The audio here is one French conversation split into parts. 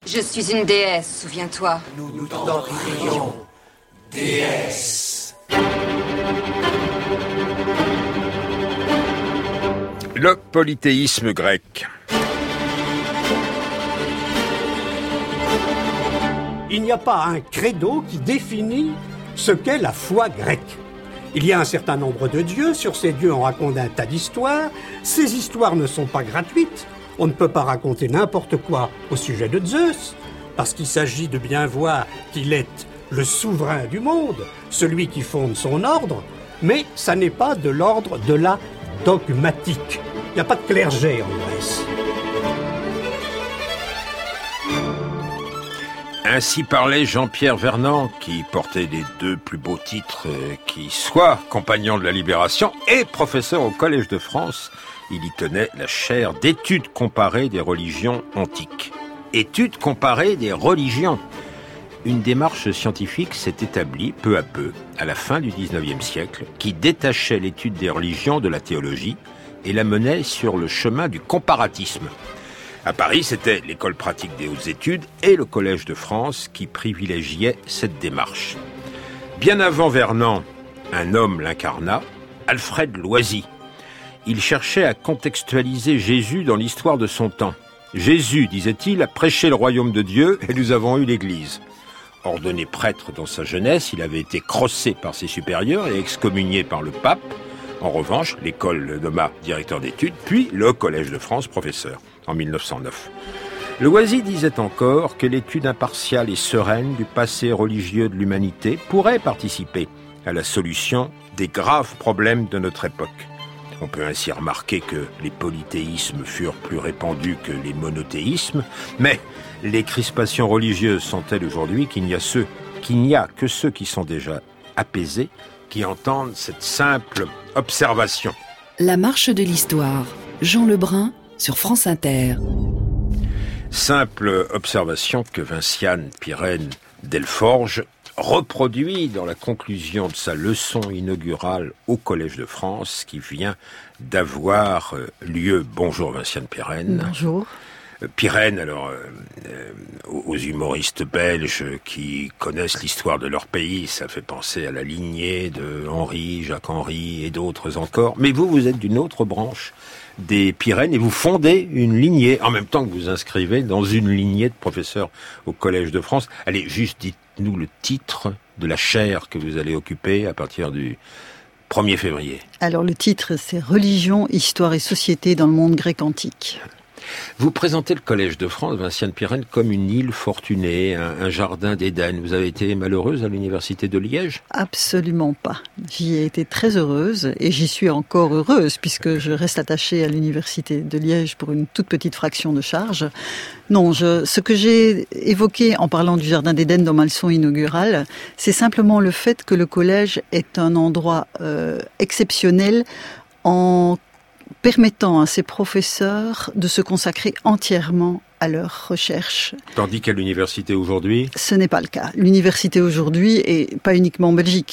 Je suis une déesse, souviens-toi. Nous t'en prions, déesse. Le polythéisme grec. Il n'y a pas un credo qui définit ce qu'est la foi grecque. Il y a un certain nombre de dieux, sur ces dieux on raconte un tas d'histoires. Ces histoires ne sont pas gratuites. On ne peut pas raconter n'importe quoi au sujet de Zeus, parce qu'il s'agit de bien voir qu'il est le souverain du monde, celui qui fonde son ordre, mais ça n'est pas de l'ordre de la dogmatique. Il n'y a pas de clergé en Grèce. Ainsi parlait Jean-Pierre Vernant, qui portait les deux plus beaux titres qui soient, compagnon de la Libération et professeur au Collège de France. Il y tenait la chaire d'études comparées des religions antiques. Études comparées des religions. Une démarche scientifique s'est établie peu à peu, à la fin du XIXe siècle, qui détachait l'étude des religions de la théologie et la menait sur le chemin du comparatisme. À Paris, c'était l'École pratique des hautes études et le Collège de France qui privilégiaient cette démarche. Bien avant Vernant, un homme l'incarna, Alfred Loisy. Il cherchait à contextualiser Jésus dans l'histoire de son temps. Jésus, disait-il, a prêché le royaume de Dieu et nous avons eu l'Église. Ordonné prêtre dans sa jeunesse, il avait été crossé par ses supérieurs et excommunié par le pape. En revanche, l'école le nomma directeur d'études, puis le Collège de France professeur, en 1909. Loisy disait encore que l'étude impartiale et sereine du passé religieux de l'humanité pourrait participer à la solution des graves problèmes de notre époque. On peut ainsi remarquer que les polythéismes furent plus répandus que les monothéismes, mais les crispations religieuses sont telles aujourd'hui qu'il n'y a que ceux qui sont déjà apaisés qui entendent cette simple observation. La marche de l'histoire. Jean Lebrun sur France Inter. Simple observation que Vinciane Pirenne Delforge reproduit dans la conclusion de sa leçon inaugurale au Collège de France qui vient d'avoir lieu. Bonjour Vinciane Pirenne. Bonjour. Pirenne, alors, aux humoristes belges qui connaissent l'histoire de leur pays, ça fait penser à la lignée de Henri, Jacques-Henri et d'autres encore. Mais vous êtes d'une autre branche des Pirenne et vous fondez une lignée, en même temps que vous inscrivez dans une lignée de professeurs au Collège de France. Allez, juste dites-nous le titre de la chaire que vous allez occuper à partir du 1er février. Alors le titre, c'est « Religion, histoire et société dans le monde grec antique ». Vous présentez le Collège de France, Vinciane Pirenne, comme une île fortunée, un jardin d'Éden. Vous avez été malheureuse à l'université de Liège ? Absolument pas. J'y ai été très heureuse et j'y suis encore heureuse puisque je reste attachée à l'université de Liège pour une toute petite fraction de charge. Non, ce que j'ai évoqué en parlant du jardin d'Éden dans ma leçon inaugurale, c'est simplement le fait que le collège est un endroit exceptionnel en permettant à ces professeurs de se consacrer entièrement à leur recherche. Tandis qu'à l'université aujourd'hui ? Ce n'est pas le cas. L'université aujourd'hui, et pas uniquement en Belgique,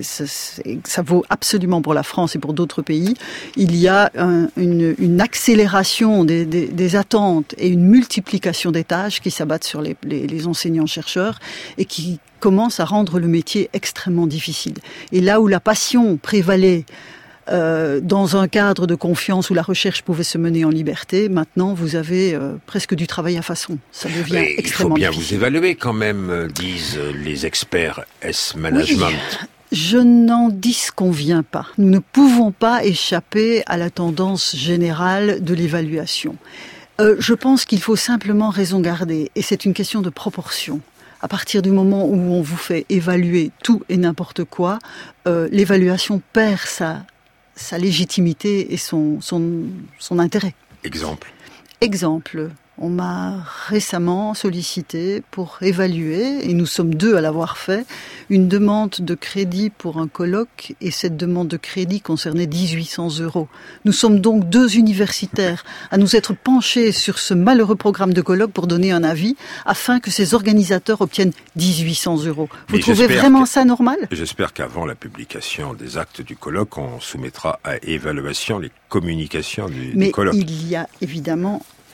ça vaut absolument pour la France et pour d'autres pays, il y a une accélération des attentes et une multiplication des tâches qui s'abattent sur les enseignants-chercheurs et qui commencent à rendre le métier extrêmement difficile. Et là où la passion prévalait dans un cadre de confiance où la recherche pouvait se mener en liberté, maintenant vous avez presque du travail à façon. Ça devient extrêmement difficile. Il faut bien vous évaluer quand même, disent les experts S-Management. Oui, je n'en disconviens pas. Nous ne pouvons pas échapper à la tendance générale de l'évaluation. Je pense qu'il faut simplement raison garder, et c'est une question de proportion. À partir du moment où on vous fait évaluer tout et n'importe quoi, l'évaluation perd sa légitimité et son intérêt. Exemple, on m'a récemment sollicité pour évaluer, et nous sommes 2 à l'avoir fait, une demande de crédit pour un colloque, et cette demande de crédit concernait 1800 €. Nous sommes donc 2 universitaires à nous être penchés sur ce malheureux programme de colloque pour donner un avis, afin que ces organisateurs obtiennent 1800 €. Vous trouvez vraiment ça normal ? J'espère qu'avant la publication des actes du colloque, on soumettra à évaluation les communications du colloque. Mais il y a évidemment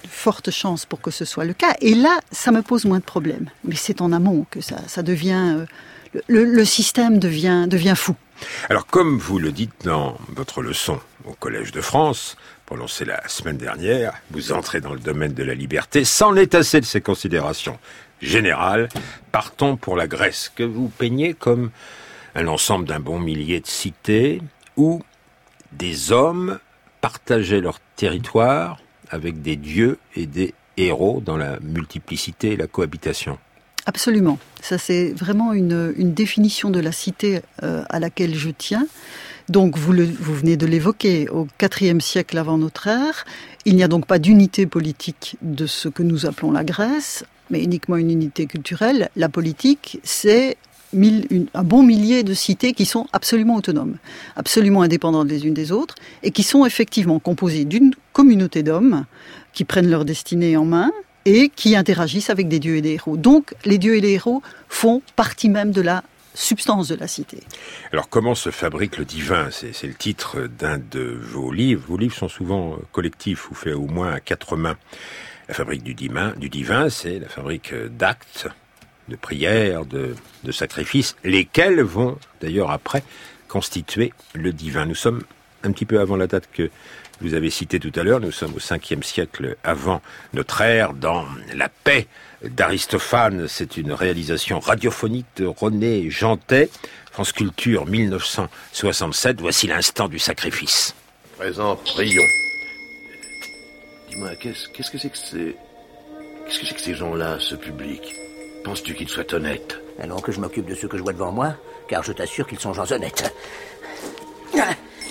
fortes chances pour que ce soit le cas. Et là, ça me pose moins de problèmes. Mais c'est en amont que ça devient... Le système devient fou. Alors, comme vous le dites dans votre leçon au Collège de France, prononcée la semaine dernière, vous entrez dans le domaine de la liberté sans l'étasser de ces considérations générales. Partons pour la Grèce, que vous peignez comme un ensemble d'un bon millier de cités où des hommes partageaient leur territoire avec des dieux et des héros dans la multiplicité et la cohabitation. Absolument. Ça, c'est vraiment une définition de la cité à laquelle je tiens. Donc, vous venez de l'évoquer, au IVe siècle avant notre ère, il n'y a donc pas d'unité politique de ce que nous appelons la Grèce, mais uniquement une unité culturelle. La politique, c'est un bon millier de cités qui sont absolument autonomes, absolument indépendantes les unes des autres, et qui sont effectivement composées d'une communauté d'hommes qui prennent leur destinée en main, et qui interagissent avec des dieux et des héros. Donc, les dieux et les héros font partie même de la substance de la cité. Alors, comment se fabrique le divin ? C'est le titre d'un de vos livres. Vos livres sont souvent collectifs ou faits au moins à 4 mains. La fabrique du divin, c'est la fabrique d'actes, de prières, de sacrifices, lesquels vont d'ailleurs après constituer le divin. Nous sommes un petit peu avant la date que vous avez cité tout à l'heure, nous sommes au 5e siècle avant notre ère, dans La paix d'Aristophane. C'est une réalisation radiophonique de René Jantet. France Culture 1967, voici l'instant du sacrifice. Présent, prions. Dis-moi, qu'est-ce que c'est que ces gens-là, ce public ? Penses-tu qu'ils soient honnêtes ? Alors que je m'occupe de ceux que je vois devant moi, car je t'assure qu'ils sont gens honnêtes. Voilà.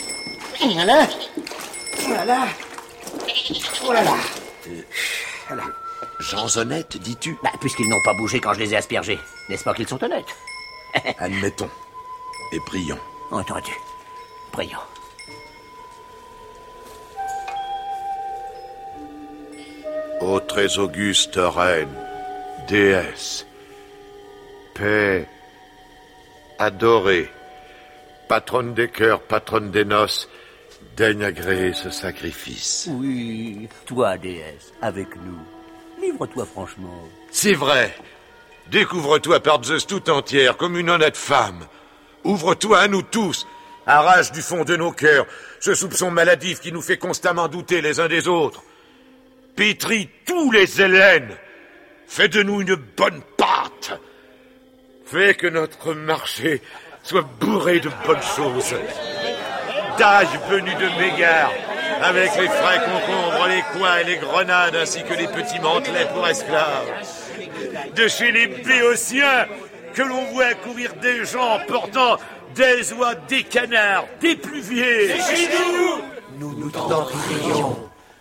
Voilà. Oh là là. Voilà. Gens honnêtes, dis-tu ? Puisqu'ils n'ont pas bougé quand je les ai aspergés. N'est-ce pas qu'ils sont honnêtes ? Admettons. Et prions. Entendu. Prions. Ô très auguste reine, déesse, paix, adorée, patronne des cœurs, patronne des noces, daigne agréer ce sacrifice. Oui, toi, déesse, avec nous. Livre-toi franchement. C'est vrai. Découvre-toi par Zeus tout entière, comme une honnête femme. Ouvre-toi à nous tous. Arrache du fond de nos cœurs ce soupçon maladif qui nous fait constamment douter les uns des autres. Pétris tous les Hellènes. Fais de nous une bonne pâte. Fais que notre marché soit bourré de bonnes choses. Daille venue de Mégare, avec les frais concombres, les coins et les grenades, ainsi que les petits mantelets pour esclaves. De chez les Béotiens, que l'on voit courir des gens portant des oies, des canards, des pluviers. C'est chez nous. Nous t'en prions,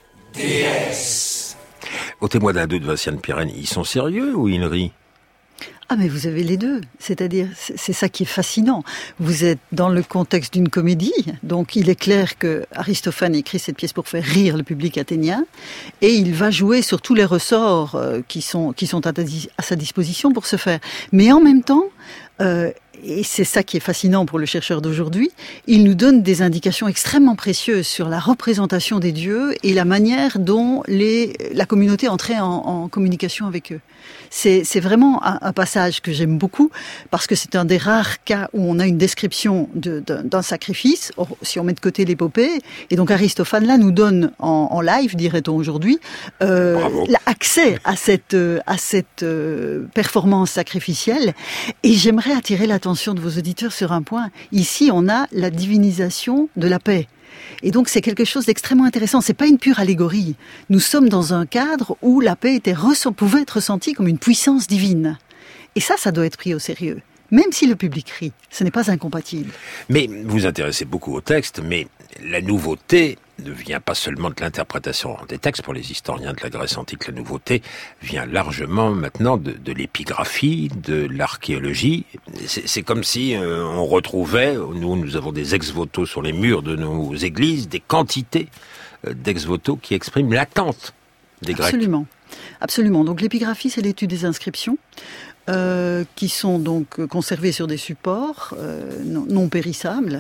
déesse. Au témoin d'un deux de Vinciane Pirenne, ils sont sérieux ou ils rient ? Ah, mais vous avez les deux. C'est-à-dire, c'est ça qui est fascinant. Vous êtes dans le contexte d'une comédie, donc il est clair que Aristophane écrit cette pièce pour faire rire le public athénien, et il va jouer sur tous les ressorts qui sont à sa disposition pour ce faire. Mais en même temps, et c'est ça qui est fascinant pour le chercheur d'aujourd'hui, il nous donne des indications extrêmement précieuses sur la représentation des dieux et la manière dont la communauté entrait en communication avec eux. C'est vraiment un passage que j'aime beaucoup, parce que c'est un des rares cas où on a une description d'un sacrifice, si on met de côté l'épopée, et donc Aristophane là nous donne en live, dirait-on aujourd'hui, l'accès à cette performance sacrificielle. Et j'aimerais attirer l'attention de vos auditeurs sur un point. Ici, on a la divinisation de la paix. Et donc, c'est quelque chose d'extrêmement intéressant. C'est pas une pure allégorie. Nous sommes dans un cadre où la paix pouvait être ressentie comme une puissance divine. Et ça doit être pris au sérieux. Même si le public rit, ce n'est pas incompatible. Mais vous vous intéressez beaucoup au texte, mais la nouveauté ne vient pas seulement de l'interprétation des textes. Pour les historiens de la Grèce antique, la nouveauté vient largement maintenant de l'épigraphie, de l'archéologie. C'est comme si on retrouvait, nous avons des ex-voto sur les murs de nos églises, des quantités d'ex-voto qui expriment l'attente des Grecs. Absolument. Donc l'épigraphie, c'est l'étude des inscriptions. Qui sont donc conservés sur des supports non périssables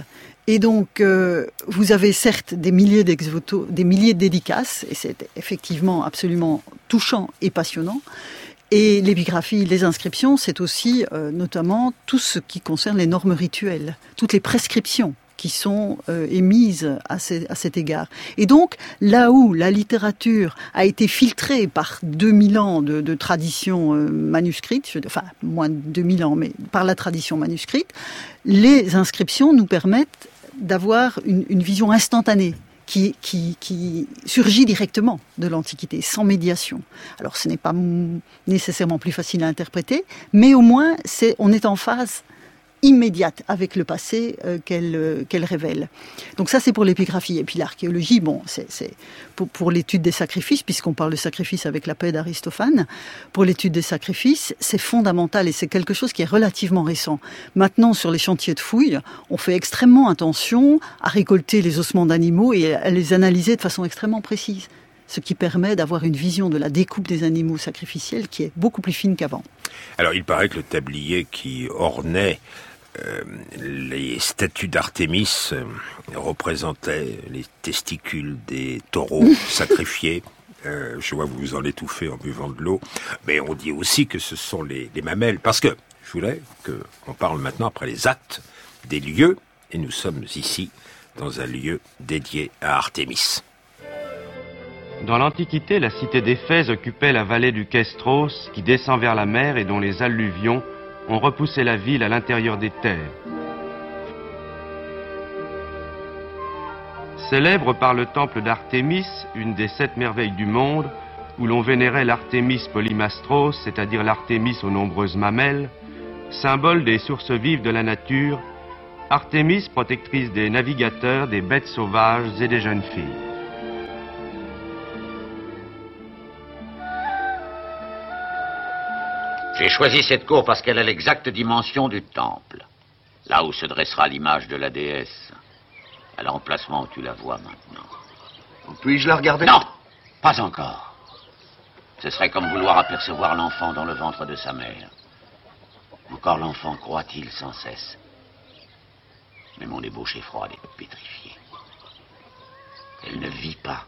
Et donc, vous avez certes des milliers d'ex-voto, des milliers de dédicaces, et c'est effectivement absolument touchant et passionnant. Et l'épigraphie, les inscriptions, c'est aussi notamment tout ce qui concerne les normes rituelles, toutes les prescriptions qui sont émises à cet égard. Et donc, là où la littérature a été filtrée par 2000 ans de tradition manuscrite, enfin, moins de 2000 ans, mais par la tradition manuscrite, les inscriptions nous permettent d'avoir une vision instantanée qui surgit directement de l'Antiquité, sans médiation. Alors, ce n'est pas nécessairement plus facile à interpréter, mais au moins, on est en phase immédiate avec le passé qu'elle révèle. Donc ça, c'est pour l'épigraphie. Et puis l'archéologie, bon, c'est pour l'étude des sacrifices, puisqu'on parle de sacrifices avec la paix d'Aristophane. Pour l'étude des sacrifices, c'est fondamental et c'est quelque chose qui est relativement récent. Maintenant, sur les chantiers de fouilles, on fait extrêmement attention à récolter les ossements d'animaux et à les analyser de façon extrêmement précise. Ce qui permet d'avoir une vision de la découpe des animaux sacrificiels qui est beaucoup plus fine qu'avant. Alors, il paraît que le tablier qui ornait les statues d'Artémis représentait les testicules des taureaux sacrifiés. Je vois que vous vous en étouffez en buvant de l'eau. Mais on dit aussi que ce sont les mamelles. Parce que je voulais qu'on parle maintenant, après les actes, des lieux. Et nous sommes ici, dans un lieu dédié à Artémis. Dans l'Antiquité, la cité d'Éphèse occupait la vallée du Kestros qui descend vers la mer et dont les alluvions ont repoussé la ville à l'intérieur des terres. Célèbre par le temple d'Artémis, une des 7 merveilles du monde, où l'on vénérait l'Artémis polymastros, c'est-à-dire l'Artémis aux nombreuses mamelles, symbole des sources vives de la nature, Artémis protectrice des navigateurs, des bêtes sauvages et des jeunes filles. J'ai choisi cette cour parce qu'elle a l'exacte dimension du temple. Là où se dressera l'image de la déesse. À l'emplacement où tu la vois maintenant. Puis-je la regarder? Non, pas encore. Ce serait comme vouloir apercevoir l'enfant dans le ventre de sa mère. Encore l'enfant croit-il sans cesse. Mais mon ébauche est froide et pétrifiée. Elle ne vit pas.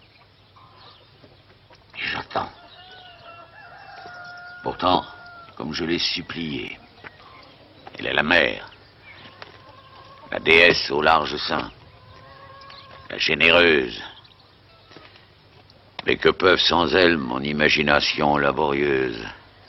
Et j'attends. Pourtant, comme je l'ai supplié, elle est la mère, la déesse au large sein, la généreuse. Mais que peuvent sans elle mon imagination laborieuse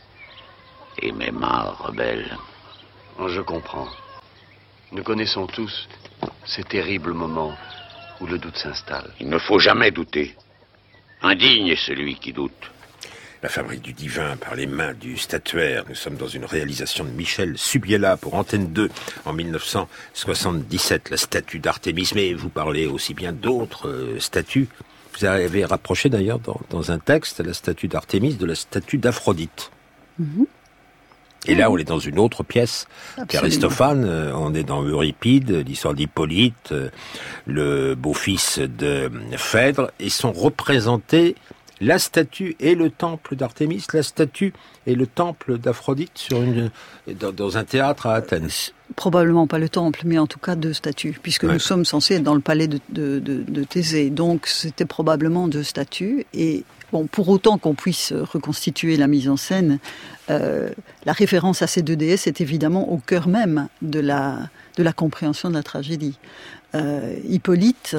et mes mains rebelles? Je comprends. Nous connaissons tous ces terribles moments où le doute s'installe. Il ne faut jamais douter. Indigne est celui qui doute. La fabrique du divin par les mains du statuaire. Nous sommes dans une réalisation de Michel Subiela pour Antenne 2 en 1977, la statue d'Artémis. Mais vous parlez aussi bien d'autres statues. Vous avez rapproché d'ailleurs dans un texte la statue d'Artémis de la statue d'Aphrodite. Mm-hmm. Et là, on est dans une autre pièce qu'Aristophane. On est dans Euripide, l'histoire d'Hippolyte, le beau-fils de Phèdre, et sont représentés la statue et le temple d'Artémis, la statue et le temple d'Aphrodite dans un théâtre à Athènes. Probablement pas le temple, mais en tout cas 2 statues, puisque nous sommes censés être dans le palais de Thésée. Donc c'était probablement 2 statues. Et bon, pour autant qu'on puisse reconstituer la mise en scène, la référence à ces 2 déesses est évidemment au cœur même de la compréhension de la tragédie. Hippolyte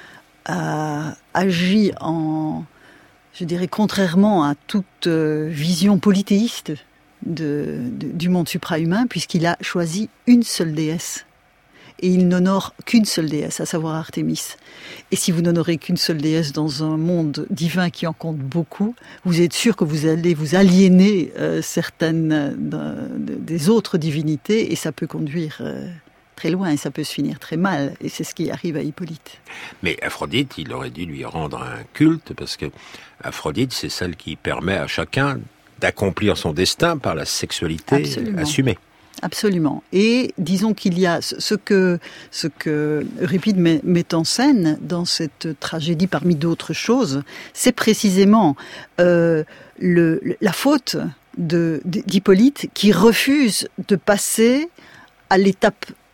a agi je dirais, contrairement à toute vision polythéiste du monde suprahumain, puisqu'il a choisi une seule déesse. Et il n'honore qu'une seule déesse, à savoir Artémis. Et si vous n'honorez qu'une seule déesse dans un monde divin qui en compte beaucoup, vous êtes sûr que vous allez vous aliéner certaines des autres divinités, et ça peut conduire très loin, et ça peut se finir très mal, et c'est ce qui arrive à Hippolyte. Mais Aphrodite, il aurait dû lui rendre un culte, parce que Aphrodite, c'est celle qui permet à chacun d'accomplir son destin par la sexualité assumée. Absolument. Et disons qu'il y a ce que Euripide met en scène dans cette tragédie, parmi d'autres choses, c'est précisément la faute d'Hippolyte qui refuse de passer à l'étape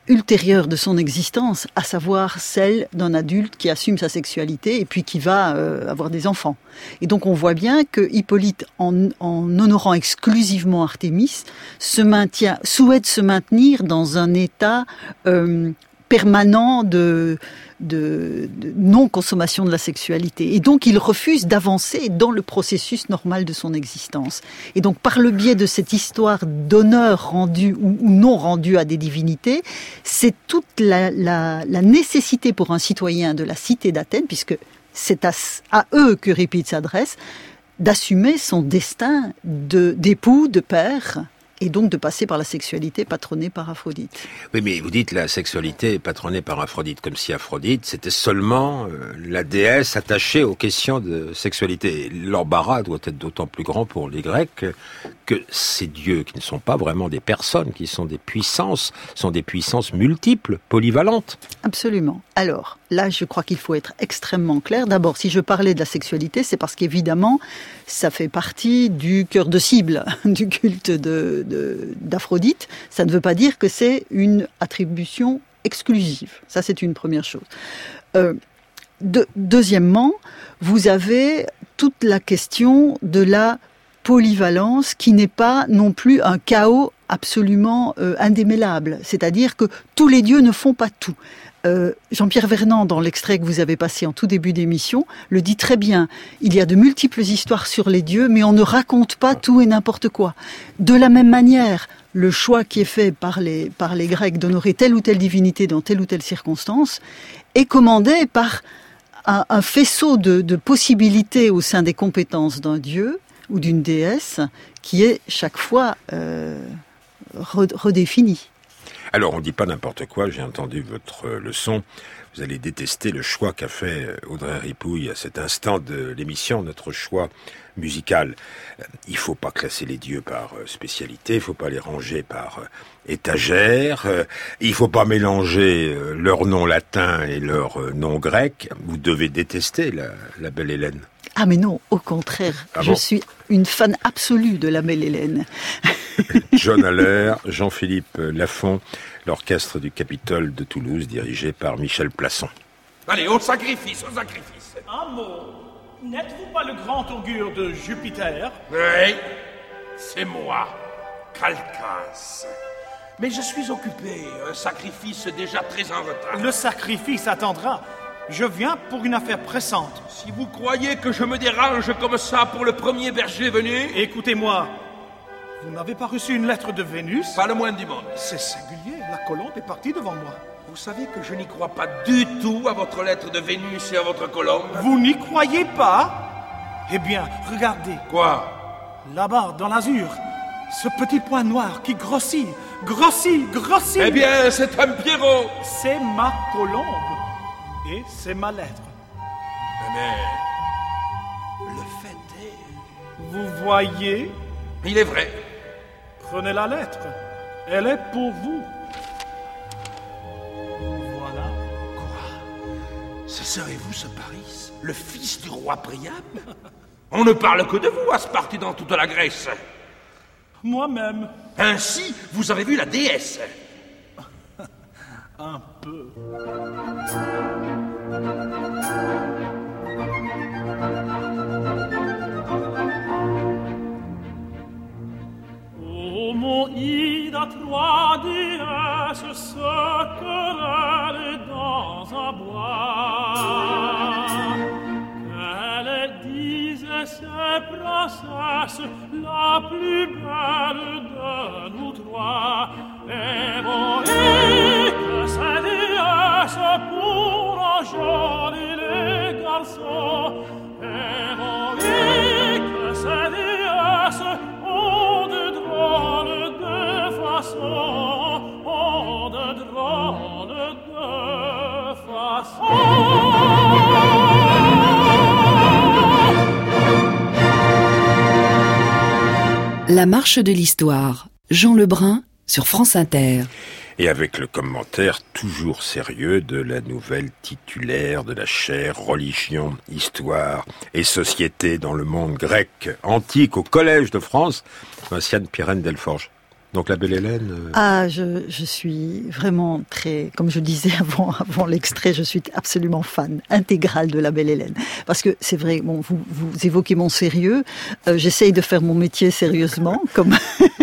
ultérieure de son existence, à savoir celle d'un adulte qui assume sa sexualité et puis qui va avoir des enfants. Et donc on voit bien que Hippolyte, en honorant exclusivement Artémis, souhaite se maintenir dans un état permanent de non-consommation de la sexualité. Et donc, il refuse d'avancer dans le processus normal de son existence. Et donc, par le biais de cette histoire d'honneur rendu ou non rendu à des divinités, c'est toute la nécessité pour un citoyen de la cité d'Athènes, puisque c'est à eux qu'Euripide s'adresse, d'assumer son destin d'époux, de père, et donc de passer par la sexualité patronnée par Aphrodite. Oui, mais vous dites la sexualité patronnée par Aphrodite, comme si Aphrodite, c'était seulement la déesse attachée aux questions de sexualité. L'embarras doit être d'autant plus grand pour les Grecs que ces dieux, qui ne sont pas vraiment des personnes, qui sont des puissances multiples, polyvalentes. Absolument. Alors, là, je crois qu'il faut être extrêmement clair. D'abord, si je parlais de la sexualité, c'est parce qu'évidemment, ça fait partie du cœur de cible du culte d'Aphrodite. Ça ne veut pas dire que c'est une attribution exclusive. Ça, c'est une première chose. Deuxièmement, vous avez toute la question de la polyvalence qui n'est pas non plus un chaos absolument indémêlable. C'est-à-dire que tous les dieux ne font pas tout. Jean-Pierre Vernant, dans l'extrait que vous avez passé en tout début d'émission, le dit très bien. Il y a de multiples histoires sur les dieux, mais on ne raconte pas tout et n'importe quoi. De la même manière, le choix qui est fait par les Grecs d'honorer telle ou telle divinité dans telle ou telle circonstance est commandé par un faisceau de possibilités au sein des compétences d'un dieu ou d'une déesse qui est chaque fois redéfini. Alors, on ne dit pas n'importe quoi, j'ai entendu votre leçon. Vous allez détester le choix qu'a fait Audrey Ripouille à cet instant de l'émission, notre choix musical. Il ne faut pas classer les dieux par spécialité, il ne faut pas les ranger par étagère, il ne faut pas mélanger leur nom latin et leur nom grec. Vous devez détester la belle Hélène. Ah mais non, au contraire, je suis une fan absolue de la belle Hélène. John Haller, Jean-Philippe Lafont, l'orchestre du Capitole de Toulouse, dirigé par Michel Plasson. Allez, au sacrifice, au sacrifice. Un mot. N'êtes-vous pas le grand augure de Jupiter? Oui, c'est moi, Calcas. Mais je suis occupé, un sacrifice déjà très en retard. Le sacrifice attendra. Je viens pour une affaire pressante. Si vous croyez que je me dérange comme ça pour le premier berger venu... Écoutez-moi, vous n'avez pas reçu une lettre de Vénus? Pas le moins du monde. C'est singulier, la colombe est partie devant moi. Vous savez que je n'y crois pas du tout à votre lettre de Vénus et à votre colombe. Vous n'y croyez pas? Eh bien, regardez. Quoi? Là-bas, dans l'azur, ce petit point noir qui grossit. Eh bien, c'est un Pierrot. C'est ma colombe. Et c'est ma lettre. Mais le fait est... Vous voyez? Il est vrai. Prenez la lettre. Elle est pour vous. Voilà. Quoi? Ce serez-vous ce Paris, le fils du roi Priam? On ne parle que de vous à Sparte et dans toute la Grèce. Moi-même. Ainsi, vous avez vu la déesse? Un peu. Ô mon Ida, trois déesses se querellent dans un bois. Qu'elles disaient ces princesses la plus belle de nous trois. Héroïque, ces déesses pour enjôler les garçons. Héroïque, ces déesses ont de drôles de façons. Ont de drôles de façons. La marche de l'histoire. Jean Lebrun sur France Inter. Et avec le commentaire toujours sérieux de la nouvelle titulaire de la chaire Religion, Histoire et Société dans le monde grec antique au Collège de France, Vinciane Pirenne Delforge. Donc la Belle Hélène... Je suis vraiment très, comme je disais avant l'extrait, je suis absolument fan intégrale de la Belle Hélène. Parce que c'est vrai, bon, vous évoquez mon sérieux, j'essaye de faire mon métier sérieusement, comme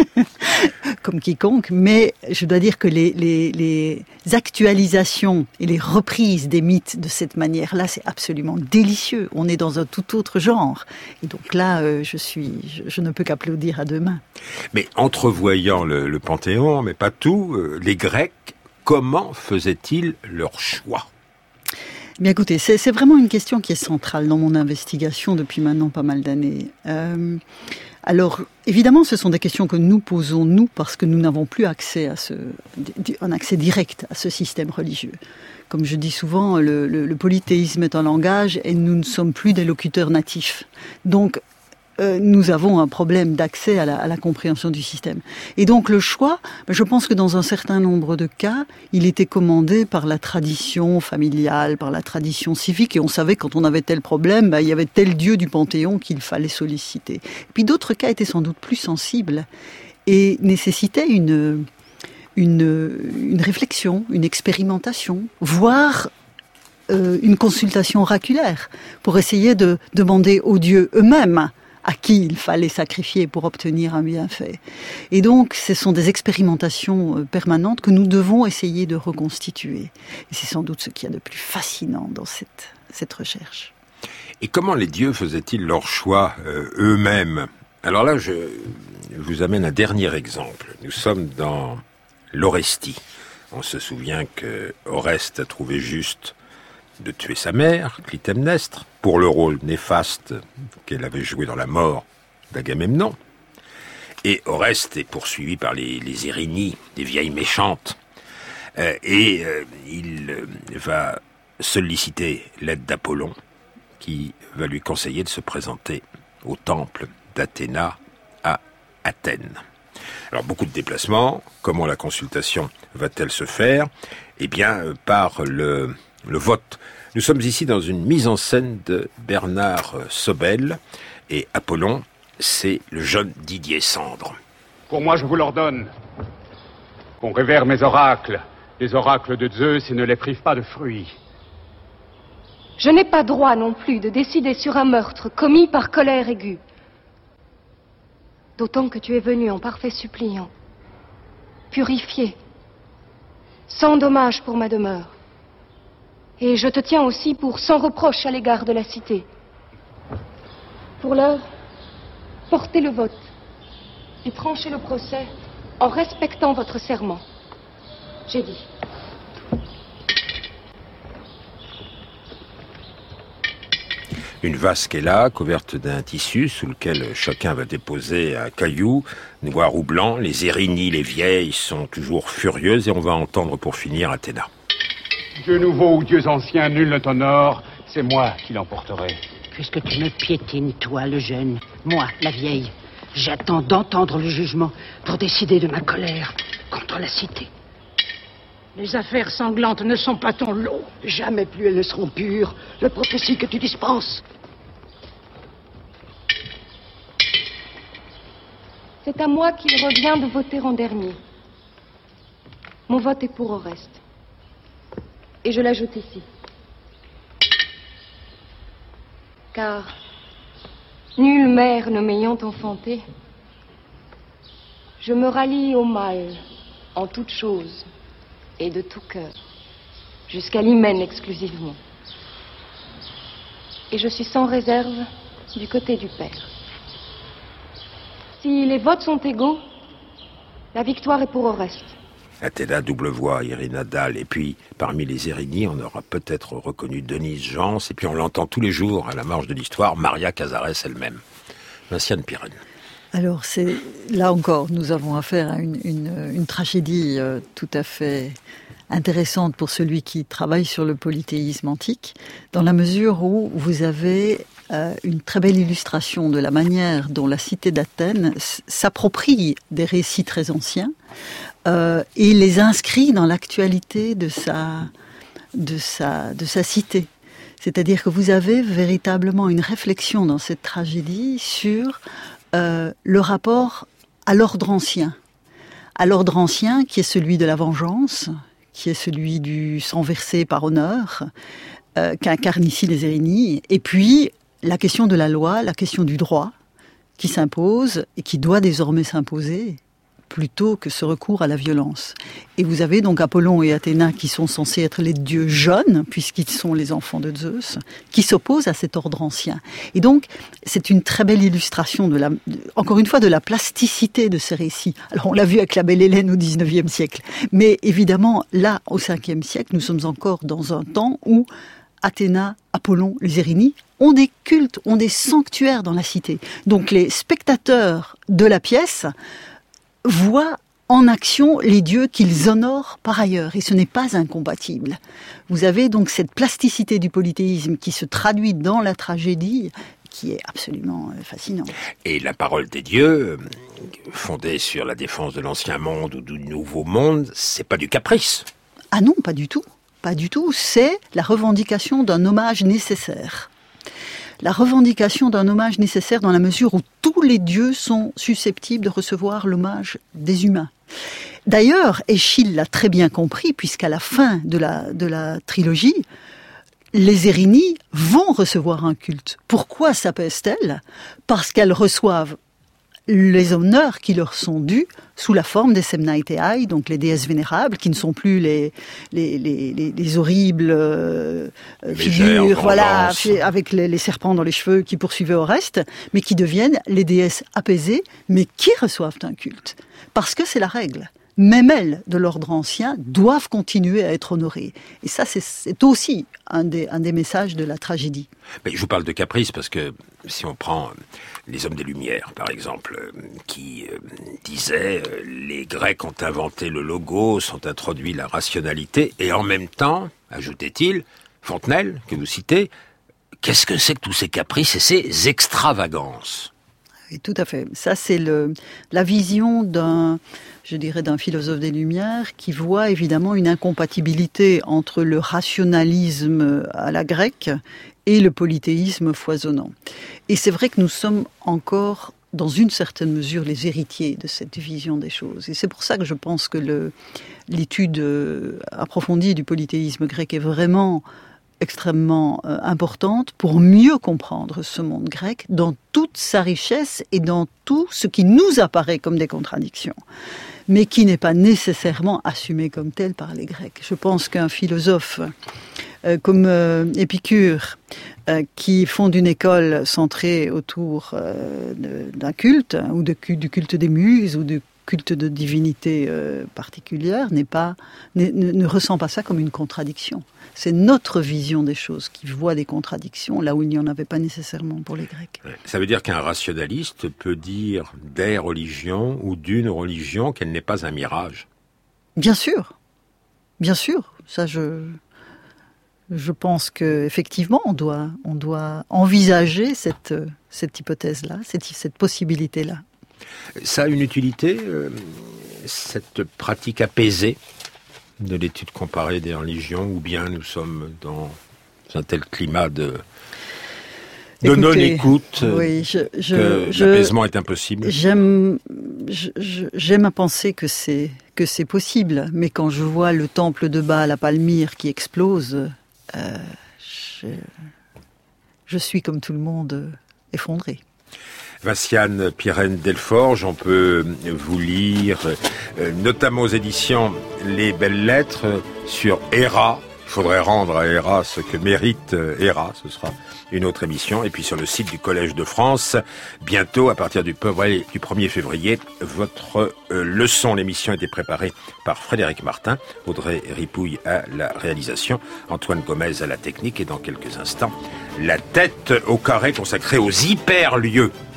quiconque, mais je dois dire que les actualisations et les reprises des mythes de cette manière-là, c'est absolument délicieux. On est dans un tout autre genre. Et donc là, je ne peux qu'applaudir à deux mains. Mais entrevoyant le Panthéon, mais pas tout, les Grecs, comment faisaient-ils leur choix ? Bien écoutez, c'est vraiment une question qui est centrale dans mon investigation depuis maintenant pas mal d'années. Alors, évidemment, ce sont des questions que nous posons, nous, parce que nous n'avons plus accès un accès direct à ce système religieux. Comme je dis souvent, le polythéisme est un langage et nous ne sommes plus des locuteurs natifs. Donc, nous avons un problème d'accès à la compréhension du système. Et donc le choix, je pense que dans un certain nombre de cas, il était commandé par la tradition familiale, par la tradition civique, et on savait quand on avait tel problème, il y avait tel dieu du Panthéon qu'il fallait solliciter. Et puis d'autres cas étaient sans doute plus sensibles et nécessitaient une réflexion, une expérimentation, voire une consultation oraculaire pour essayer de demander aux dieux eux-mêmes à qui il fallait sacrifier pour obtenir un bienfait. Et donc, ce sont des expérimentations permanentes que nous devons essayer de reconstituer. Et c'est sans doute ce qu'il y a de plus fascinant dans cette recherche. Et comment les dieux faisaient-ils leur choix eux-mêmes ? Alors là, je vous amène un dernier exemple. Nous sommes dans l'Orestie. On se souvient que Oreste a trouvé juste de tuer sa mère, Clytemnestre, pour le rôle néfaste qu'elle avait joué dans la mort d'Agamemnon. Et Oreste est poursuivi par les Érénies, des vieilles méchantes. Il va solliciter l'aide d'Apollon, qui va lui conseiller de se présenter au temple d'Athéna à Athènes. Alors, beaucoup de déplacements. Comment la consultation va-t-elle se faire ? Eh bien, par le vote. Nous sommes ici dans une mise en scène de Bernard Sobel, et Apollon, c'est le jeune Didier Sandre. Pour moi, je vous l'ordonne, qu'on révère mes oracles, les oracles de Zeus, et ne les prive pas de fruits. Je n'ai pas droit non plus de décider sur un meurtre commis par colère aiguë. D'autant que tu es venu en parfait suppliant, purifié, sans dommage pour ma demeure. Et je te tiens aussi pour sans reproche à l'égard de la cité. Pour l'heure, portez le vote et tranchez le procès en respectant votre serment. J'ai dit. Une vasque est là, couverte d'un tissu sous lequel chacun va déposer un caillou, noir ou blanc. Les Érénies, les vieilles, sont toujours furieuses et on va entendre pour finir Athéna. Dieu nouveau ou dieux anciens, nul ne t'honore, c'est moi qui l'emporterai. Puisque tu me piétines, toi, le jeune, moi, la vieille, j'attends d'entendre le jugement pour décider de ma colère contre la cité. Les affaires sanglantes ne sont pas ton lot. Jamais plus elles ne seront pures. La prophétie que tu dispenses. C'est à moi qu'il revient de voter en dernier. Mon vote est pour Oreste. Et je l'ajoute ici. Car nulle mère ne m'ayant enfanté, je me rallie au mal en toutes choses et de tout cœur, jusqu'à l'hymen exclusivement. Et je suis sans réserve du côté du Père. Si les votes sont égaux, la victoire est pour Oreste. Athéna, double voix, Irina Dahl, et puis parmi les Érénies, on aura peut-être reconnu Denise Jans, et puis on l'entend tous les jours à la marge de l'histoire, Maria Cazares elle-même. Vinciane Pirenne. Alors, là encore, nous avons affaire à une tragédie tout à fait intéressante pour celui qui travaille sur le polythéisme antique, dans la mesure où vous avez une très belle illustration de la manière dont la cité d'Athènes s'approprie des récits très anciens et les inscrit dans l'actualité de sa cité. C'est-à-dire que vous avez véritablement une réflexion dans cette tragédie sur le rapport à l'ordre ancien, à l'ordre ancien, qui est celui de la vengeance, qui est celui du sang versé par honneur, qu'incarnent ici les Érénies, et puis la question de la loi, la question du droit, qui s'impose et qui doit désormais s'imposer, plutôt que ce recours à la violence. Et vous avez donc Apollon et Athéna qui sont censés être les dieux jeunes, puisqu'ils sont les enfants de Zeus, qui s'opposent à cet ordre ancien. Et donc, c'est une très belle illustration, encore une fois, de la plasticité de ces récits. Alors, on l'a vu avec la belle Hélène au XIXe siècle. Mais évidemment, là, au Ve siècle, nous sommes encore dans un temps où Athéna, Apollon, les Érénies ont des cultes, ont des sanctuaires dans la cité. Donc, les spectateurs de la pièce voient en action les dieux qu'ils honorent par ailleurs, et ce n'est pas incompatible. Vous avez donc cette plasticité du polythéisme qui se traduit dans la tragédie, qui est absolument fascinante. Et la parole des dieux, fondée sur la défense de l'ancien monde ou du nouveau monde, c'est pas du caprice. Ah non, pas du tout. Pas du tout. C'est la revendication d'un hommage nécessaire. La revendication d'un hommage nécessaire dans la mesure où tous les dieux sont susceptibles de recevoir l'hommage des humains. D'ailleurs, Échille l'a très bien compris, puisqu'à la fin de la trilogie, les Érénies vont recevoir un culte. Pourquoi s'apaisent-elles ? Parce qu'elles reçoivent les honneurs qui leur sont dus sous la forme des Semnaiteai, donc les déesses vénérables, qui ne sont plus les horribles figures, voilà, avec les serpents dans les cheveux qui poursuivaient Oreste, mais qui deviennent les déesses apaisées, mais qui reçoivent un culte. Parce que c'est la règle. Même elles, de l'ordre ancien, doivent continuer à être honorées. Et ça, c'est aussi un des messages de la tragédie. Mais je vous parle de caprice parce que si on prend les hommes des Lumières, par exemple, qui disaient les Grecs ont inventé le logos, ont introduit la rationalité, et en même temps, ajoutait-il, Fontenelle, que vous citez, qu'est-ce que c'est que tous ces caprices et ces extravagances ? Oui, tout à fait. Ça, c'est la vision d'un philosophe des Lumières qui voit évidemment une incompatibilité entre le rationalisme à la grecque et le polythéisme foisonnant. Et c'est vrai que nous sommes encore, dans une certaine mesure, les héritiers de cette vision des choses. Et c'est pour ça que je pense que l'étude approfondie du polythéisme grec est vraiment extrêmement importante pour mieux comprendre ce monde grec dans toute sa richesse et dans tout ce qui nous apparaît comme des contradictions, mais qui n'est pas nécessairement assumé comme tel par les Grecs. Je pense qu'un philosophe comme Épicure, qui fonde une école centrée autour d'un culte, ou du culte des muses, ou du culte de divinité particulière, ne ressent pas ça comme une contradiction. C'est notre vision des choses qui voit des contradictions là où il n'y en avait pas nécessairement pour les Grecs. Ça veut dire qu'un rationaliste peut dire des religions ou d'une religion qu'elle n'est pas un mirage. Bien sûr. Bien sûr. Ça, je pense qu'effectivement, on doit envisager cette hypothèse-là, cette possibilité-là. Ça a une utilité, cette pratique apaisée de l'étude comparée des religions, ou bien nous sommes dans un tel climat de non-écoute que l'apaisement est impossible? J'aime à penser que c'est possible, mais quand je vois le temple de Baal à Palmyre qui explose, je suis comme tout le monde effondré. Vinciane Pirenne-Delforge, on peut vous lire, notamment aux éditions Les Belles Lettres, sur Héra. Il faudrait rendre à Héra ce que mérite Héra, ce sera une autre émission. Et puis sur le site du Collège de France, bientôt, à partir du 1er février, votre leçon. L'émission a été préparée par Frédéric Martin, Audrey Ripouille à la réalisation, Antoine Gomez à la technique, et dans quelques instants, la tête au carré consacrée aux hyperlieux.